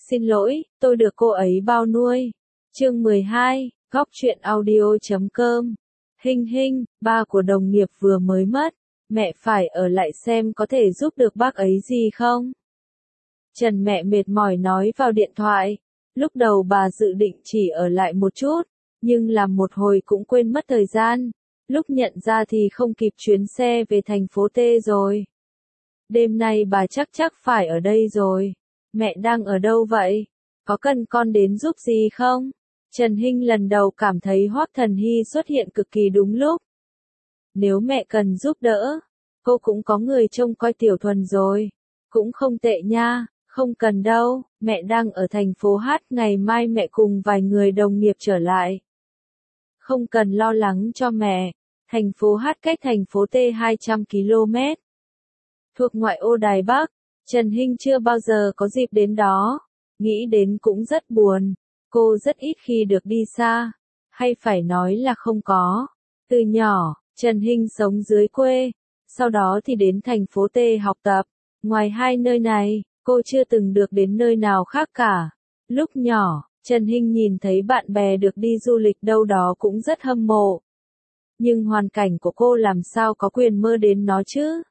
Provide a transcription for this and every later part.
Xin lỗi, tôi được cô ấy bao nuôi. Chương 12, Góc truyện audio.com. Hinh, ba của đồng nghiệp vừa mới mất, mẹ phải ở lại xem có thể giúp được bác ấy gì không. Trần mẹ mệt mỏi nói vào điện thoại. Lúc đầu bà dự định chỉ ở lại một chút, nhưng làm một hồi cũng quên mất thời gian. Lúc nhận ra thì không kịp chuyến xe về thành phố T rồi. Đêm nay bà chắc phải ở đây rồi. Mẹ đang ở đâu vậy? Có cần con đến giúp gì không? Trần Hinh lần đầu cảm thấy Hoắc Thần Hy xuất hiện cực kỳ đúng lúc. Nếu mẹ cần giúp đỡ, cô cũng có người trông coi Tiểu Thuần rồi. Cũng không tệ nha, không cần đâu, mẹ đang ở thành phố H, ngày mai mẹ cùng vài người đồng nghiệp trở lại. Không cần lo lắng cho mẹ, thành phố H cách thành phố T 200 km. Thuộc ngoại ô Đài Bắc, Trần Hinh chưa bao giờ có dịp đến đó, nghĩ đến cũng rất buồn, cô rất ít khi được đi xa, hay phải nói là không có. Từ nhỏ, Trần Hinh sống dưới quê, sau đó thì đến thành phố T học tập, ngoài hai nơi này, cô chưa từng được đến nơi nào khác cả. Lúc nhỏ, Trần Hinh nhìn thấy bạn bè được đi du lịch đâu đó cũng rất hâm mộ. Nhưng hoàn cảnh của cô làm sao có quyền mơ đến nó chứ?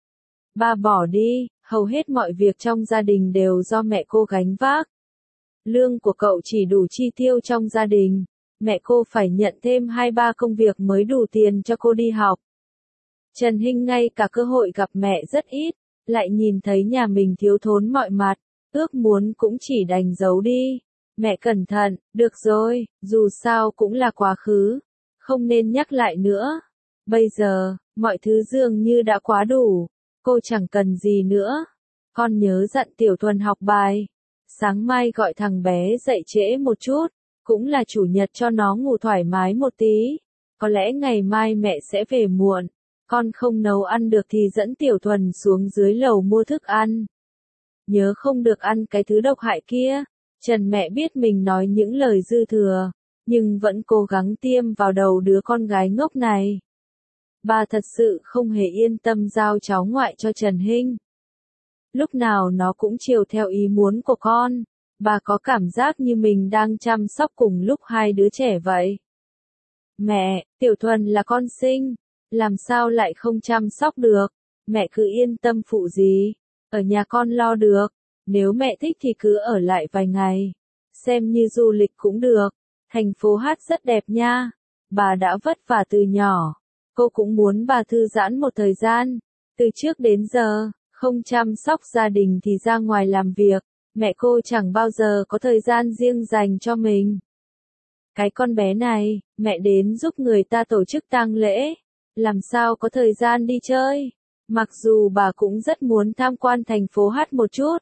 Ba bỏ đi, hầu hết mọi việc trong gia đình đều do mẹ cô gánh vác. Lương của cậu chỉ đủ chi tiêu trong gia đình, mẹ cô phải nhận thêm 2-3 công việc mới đủ tiền cho cô đi học. Trần Hinh ngay cả cơ hội gặp mẹ rất ít, lại nhìn thấy nhà mình thiếu thốn mọi mặt, ước muốn cũng chỉ đành giấu đi. Mẹ cẩn thận, được rồi, dù sao cũng là quá khứ, không nên nhắc lại nữa. Bây giờ, mọi thứ dường như đã quá đủ, cô chẳng cần gì nữa. Con nhớ dặn Tiểu Thuần học bài, sáng mai gọi thằng bé dậy trễ một chút, cũng là chủ nhật cho nó ngủ thoải mái một tí. Có lẽ ngày mai mẹ sẽ về muộn, con không nấu ăn được thì dẫn Tiểu Thuần xuống dưới lầu mua thức ăn. Nhớ không được ăn cái thứ độc hại kia. Trần mẹ biết mình nói những lời dư thừa, nhưng vẫn cố gắng tiêm vào đầu đứa con gái ngốc này. Bà thật sự không hề yên tâm giao cháu ngoại cho Trần Hinh. Lúc nào nó cũng chiều theo ý muốn của con, bà có cảm giác như mình đang chăm sóc cùng lúc hai đứa trẻ vậy. Mẹ, Tiểu Thuần là con sinh, làm sao lại không chăm sóc được, mẹ cứ yên tâm phụ gì, ở nhà con lo được, nếu mẹ thích thì cứ ở lại vài ngày, xem như du lịch cũng được, thành phố H rất đẹp nha, bà đã vất vả từ nhỏ, cô cũng muốn bà thư giãn một thời gian, từ trước đến giờ, không chăm sóc gia đình thì ra ngoài làm việc, mẹ cô chẳng bao giờ có thời gian riêng dành cho mình. Cái con bé này, mẹ đến giúp người ta tổ chức tang lễ, làm sao có thời gian đi chơi, mặc dù bà cũng rất muốn tham quan thành phố H một chút,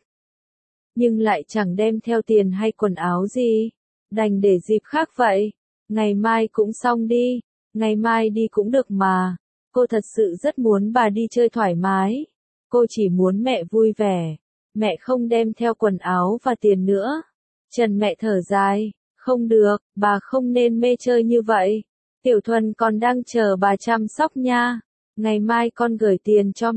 nhưng lại chẳng đem theo tiền hay quần áo gì, đành để dịp khác vậy, ngày mai cũng xong đi, ngày mai đi cũng được mà, cô thật sự rất muốn bà đi chơi thoải mái, cô chỉ muốn mẹ vui vẻ, mẹ không đem theo quần áo và tiền nữa. Trần mẹ thở dài, không được, bà không nên mê chơi như vậy, Tiểu Thuần còn đang chờ bà chăm sóc nha, ngày mai con gửi tiền cho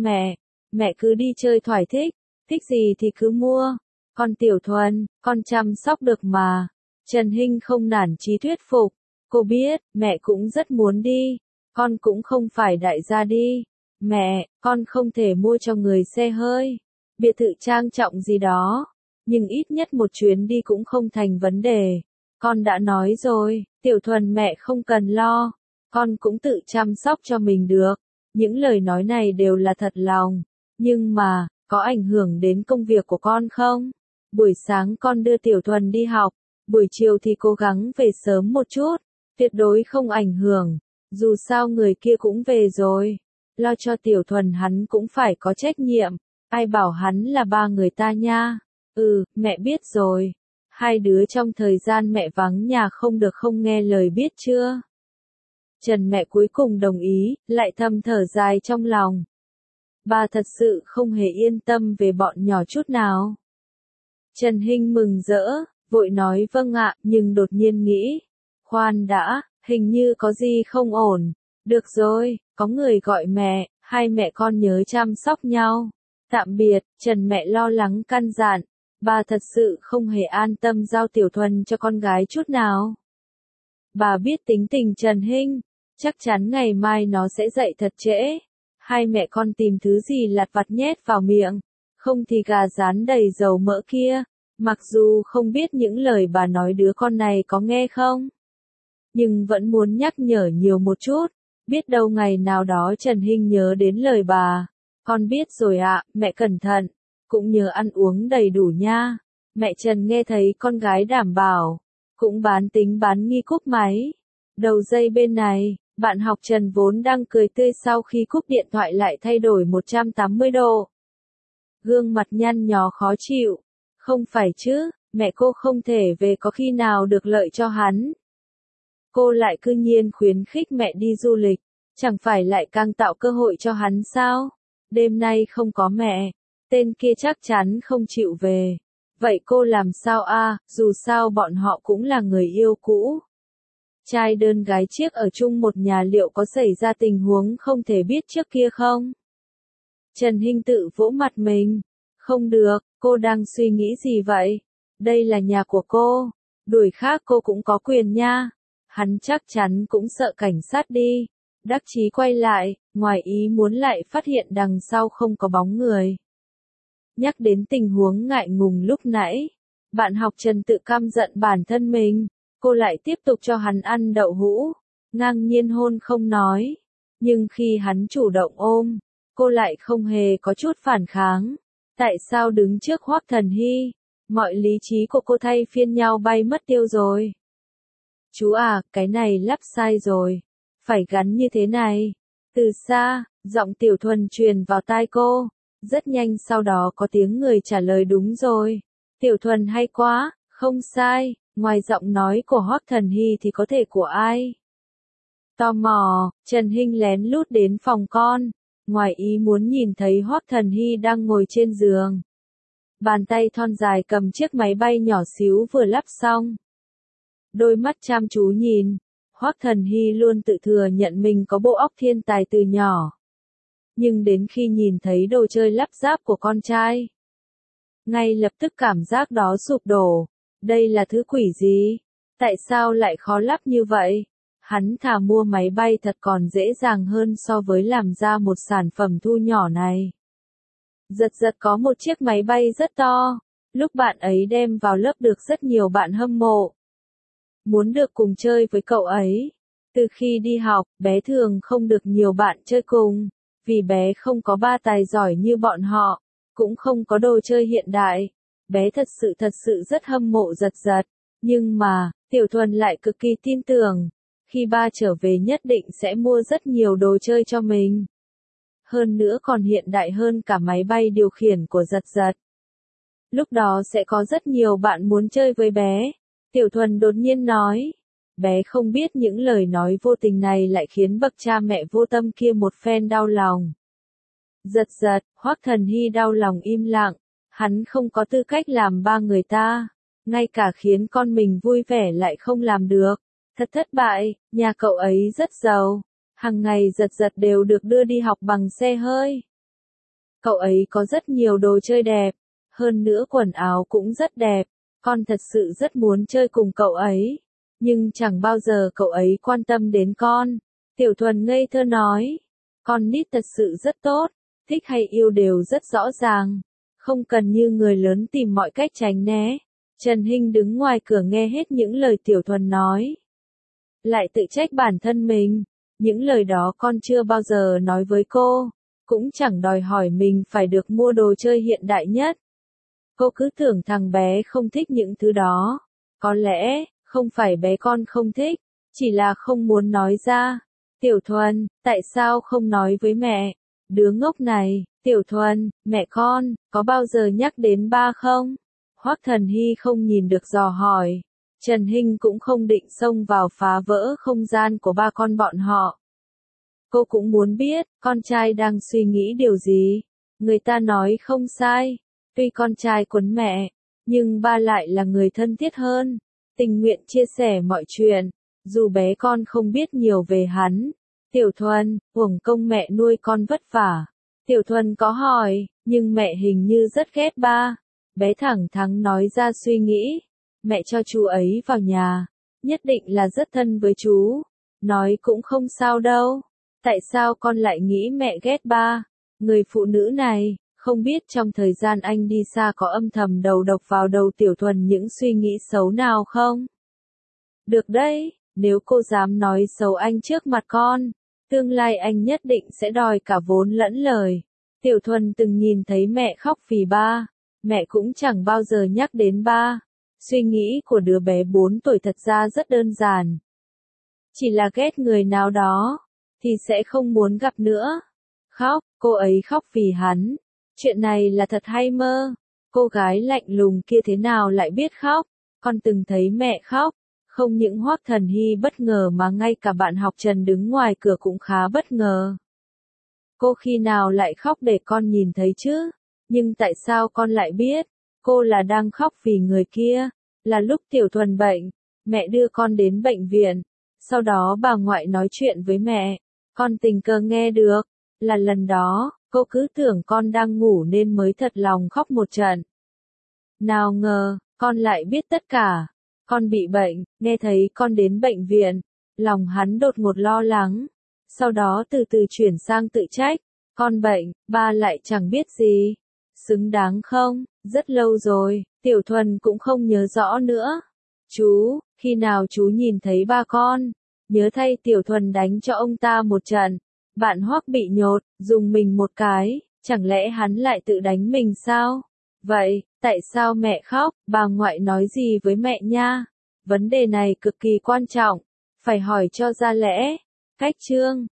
mẹ cứ đi chơi thoải thích gì thì cứ mua. Con Tiểu Thuần, con chăm sóc được mà. Trần Hinh không nản chí thuyết phục. Cô biết, mẹ cũng rất muốn đi. Con cũng không phải đại gia đi. Mẹ, con không thể mua cho người xe hơi, biệt thự trang trọng gì đó. Nhưng ít nhất một chuyến đi cũng không thành vấn đề. Con đã nói rồi, Tiểu Thuần mẹ không cần lo. Con cũng tự chăm sóc cho mình được. Những lời nói này đều là thật lòng. Nhưng mà, có ảnh hưởng đến công việc của con không? Buổi sáng con đưa Tiểu Thuần đi học, buổi chiều thì cố gắng về sớm một chút, tuyệt đối không ảnh hưởng, dù sao người kia cũng về rồi, lo cho Tiểu Thuần hắn cũng phải có trách nhiệm, ai bảo hắn là ba người ta nha. Mẹ biết rồi, hai đứa trong thời gian mẹ vắng nhà không được không nghe lời biết chưa? Trần mẹ cuối cùng đồng ý, lại thầm thở dài trong lòng. Bà thật sự không hề yên tâm về bọn nhỏ chút nào. Trần Hinh mừng rỡ, vội nói vâng ạ, nhưng đột nhiên nghĩ, khoan đã, hình như có gì không ổn. Được rồi, có người gọi mẹ, hai mẹ con nhớ chăm sóc nhau. Tạm biệt, Trần mẹ lo lắng căn dặn, Bà thật sự không hề an tâm giao Tiểu Thuần cho con gái chút nào. Bà biết tính tình Trần Hinh, chắc chắn ngày mai nó sẽ dậy thật trễ. Hai mẹ con tìm thứ gì lặt vặt nhét vào miệng, không thì gà rán đầy dầu mỡ kia. Mặc dù không biết những lời bà nói đứa con này có nghe không, nhưng vẫn muốn nhắc nhở nhiều một chút. Biết đâu ngày nào đó Trần Hinh nhớ đến lời bà. Con biết rồi ạ, mẹ cẩn thận, cũng nhớ ăn uống đầy đủ nha. Mẹ Trần nghe thấy con gái đảm bảo, cũng bán tính bán nghi cúp máy. Đầu dây bên này, bạn học Trần vốn đang cười tươi sau khi cúp điện thoại lại thay đổi 180 độ. Gương mặt nhăn nhó khó chịu. Không phải chứ, mẹ cô không thể về có khi nào được lợi cho hắn. Cô lại cư nhiên khuyến khích mẹ đi du lịch, chẳng phải lại càng tạo cơ hội cho hắn sao? Đêm nay không có mẹ, tên kia chắc chắn không chịu về. Vậy cô làm sao a? Dù sao bọn họ cũng là người yêu cũ. Trai đơn gái chiếc ở chung một nhà liệu có xảy ra tình huống không thể biết trước kia không? Trần Hinh tự vỗ mặt mình. Không được, cô đang suy nghĩ gì vậy? Đây là nhà của cô, đuổi khác cô cũng có quyền nha. Hắn chắc chắn cũng sợ cảnh sát đi. Đắc chí quay lại, ngoài ý muốn lại phát hiện đằng sau không có bóng người. Nhắc đến tình huống ngại ngùng lúc nãy, bạn học Trần tự căm giận bản thân mình, cô lại tiếp tục cho hắn ăn đậu hũ, ngang nhiên hôn không nói. Nhưng khi hắn chủ động ôm, cô lại không hề có chút phản kháng. Tại sao đứng trước Hoắc Thần Hy, mọi lý trí của cô thay phiên nhau bay mất tiêu rồi. Chú à, cái này lắp sai rồi. Phải gắn như thế này. Từ xa, giọng Tiểu Thuần truyền vào tai cô. Rất nhanh sau đó có tiếng người trả lời đúng rồi. Tiểu Thuần hay quá, không sai, ngoài giọng nói của Hoắc Thần Hy thì có thể của ai? Tò mò, Trần Hinh lén lút đến phòng con. Ngoài ý muốn nhìn thấy Hoắc Thần Hy đang ngồi trên giường. Bàn tay thon dài cầm chiếc máy bay nhỏ xíu vừa lắp xong. Đôi mắt chăm chú nhìn, Hoắc Thần Hy luôn tự thừa nhận mình có bộ óc thiên tài từ nhỏ. Nhưng đến khi nhìn thấy đồ chơi lắp ráp của con trai, ngay lập tức cảm giác đó sụp đổ. Đây là thứ quỷ gì? Tại sao lại khó lắp như vậy? Hắn thà mua máy bay thật còn dễ dàng hơn so với làm ra một sản phẩm thu nhỏ này. Giật giật có một chiếc máy bay rất to. Lúc bạn ấy đem vào lớp được rất nhiều bạn hâm mộ. Muốn được cùng chơi với cậu ấy. Từ khi đi học, bé thường không được nhiều bạn chơi cùng. Vì bé không có ba tài giỏi như bọn họ. Cũng không có đồ chơi hiện đại. Bé thật sự rất hâm mộ giật giật. Nhưng mà, Tiểu Thuần lại cực kỳ tin tưởng. Khi ba trở về nhất định sẽ mua rất nhiều đồ chơi cho mình. Hơn nữa còn hiện đại hơn cả máy bay điều khiển của giật giật. Lúc đó sẽ có rất nhiều bạn muốn chơi với bé. Tiểu Thuần đột nhiên nói. Bé không biết những lời nói vô tình này lại khiến bậc cha mẹ vô tâm kia một phen đau lòng. Giật giật, Hoắc Thần Hy đau lòng im lặng. Hắn không có tư cách làm ba người ta. Ngay cả khiến con mình vui vẻ lại không làm được. Thật thất bại, nhà cậu ấy rất giàu. Hàng ngày giật giật đều được đưa đi học bằng xe hơi. Cậu ấy có rất nhiều đồ chơi đẹp. Hơn nữa quần áo cũng rất đẹp. Con thật sự rất muốn chơi cùng cậu ấy. Nhưng chẳng bao giờ cậu ấy quan tâm đến con. Tiểu Thuần ngây thơ nói. Con nít thật sự rất tốt. Thích hay yêu đều rất rõ ràng. Không cần như người lớn tìm mọi cách tránh né. Trần Hinh đứng ngoài cửa nghe hết những lời Tiểu Thuần nói. Lại tự trách bản thân mình. Những lời đó con chưa bao giờ nói với cô. Cũng chẳng đòi hỏi mình phải được mua đồ chơi hiện đại nhất. Cô cứ tưởng thằng bé không thích những thứ đó. Có lẽ, không phải bé con không thích, chỉ là không muốn nói ra. Tiểu Thuần, tại sao không nói với mẹ? Đứa ngốc này, Tiểu Thuần, mẹ con, có bao giờ nhắc đến ba không? Hoắc Thần Hy không nhìn được dò hỏi. Trần Hinh cũng không định xông vào phá vỡ không gian của ba con bọn họ. Cô cũng muốn biết, con trai đang suy nghĩ điều gì. Người ta nói không sai, tuy con trai quấn mẹ, nhưng ba lại là người thân thiết hơn, tình nguyện chia sẻ mọi chuyện, dù bé con không biết nhiều về hắn. Tiểu Thuần, uổng công mẹ nuôi con vất vả. Tiểu Thuần có hỏi, nhưng mẹ hình như rất ghét ba. bé thẳng thắn nói ra suy nghĩ. Mẹ cho chú ấy vào nhà, nhất định là rất thân với chú. Nói cũng không sao đâu. Tại sao con lại nghĩ mẹ ghét ba? Người phụ nữ này, không biết trong thời gian anh đi xa có âm thầm đầu độc vào đầu Tiểu Thuần những suy nghĩ xấu nào không? Được đấy, nếu cô dám nói xấu anh trước mặt con, tương lai anh nhất định sẽ đòi cả vốn lẫn lời. Tiểu Thuần từng nhìn thấy mẹ khóc vì ba, mẹ cũng chẳng bao giờ nhắc đến ba. Suy nghĩ của đứa bé 4 tuổi thật ra rất đơn giản. Chỉ là ghét người nào đó, thì sẽ không muốn gặp nữa. Khóc, cô ấy khóc vì hắn. Chuyện này là thật hay mơ? Cô gái lạnh lùng kia thế nào lại biết khóc? Con từng thấy mẹ khóc. Không những Hoắc Thần Hy bất ngờ mà ngay cả bạn học Trần đứng ngoài cửa cũng khá bất ngờ. Cô khi nào lại khóc để con nhìn thấy chứ? Nhưng tại sao con lại biết? Cô là đang khóc vì người kia. Là lúc Tiểu Thuần bệnh, mẹ đưa con đến bệnh viện. Sau đó bà ngoại nói chuyện với mẹ. Con tình cờ nghe được. Là lần đó, cô cứ tưởng con đang ngủ nên mới thật lòng khóc một trận. Nào ngờ, con lại biết tất cả. Con bị bệnh, nghe thấy con đến bệnh viện. Lòng hắn đột ngột lo lắng. Sau đó từ từ chuyển sang tự trách. Con bệnh, ba lại chẳng biết gì. Xứng đáng không? Rất lâu rồi, Tiểu Thuần cũng không nhớ rõ nữa. Chú, khi nào chú nhìn thấy ba con? Nhớ thay Tiểu Thuần đánh cho ông ta một trận. Bạn Hoắc bị nhột, dùng mình một cái, chẳng lẽ hắn lại tự đánh mình sao? Vậy, tại sao mẹ khóc, bà ngoại nói gì với mẹ nha? Vấn đề này cực kỳ quan trọng, phải hỏi cho ra lẽ. Cách chương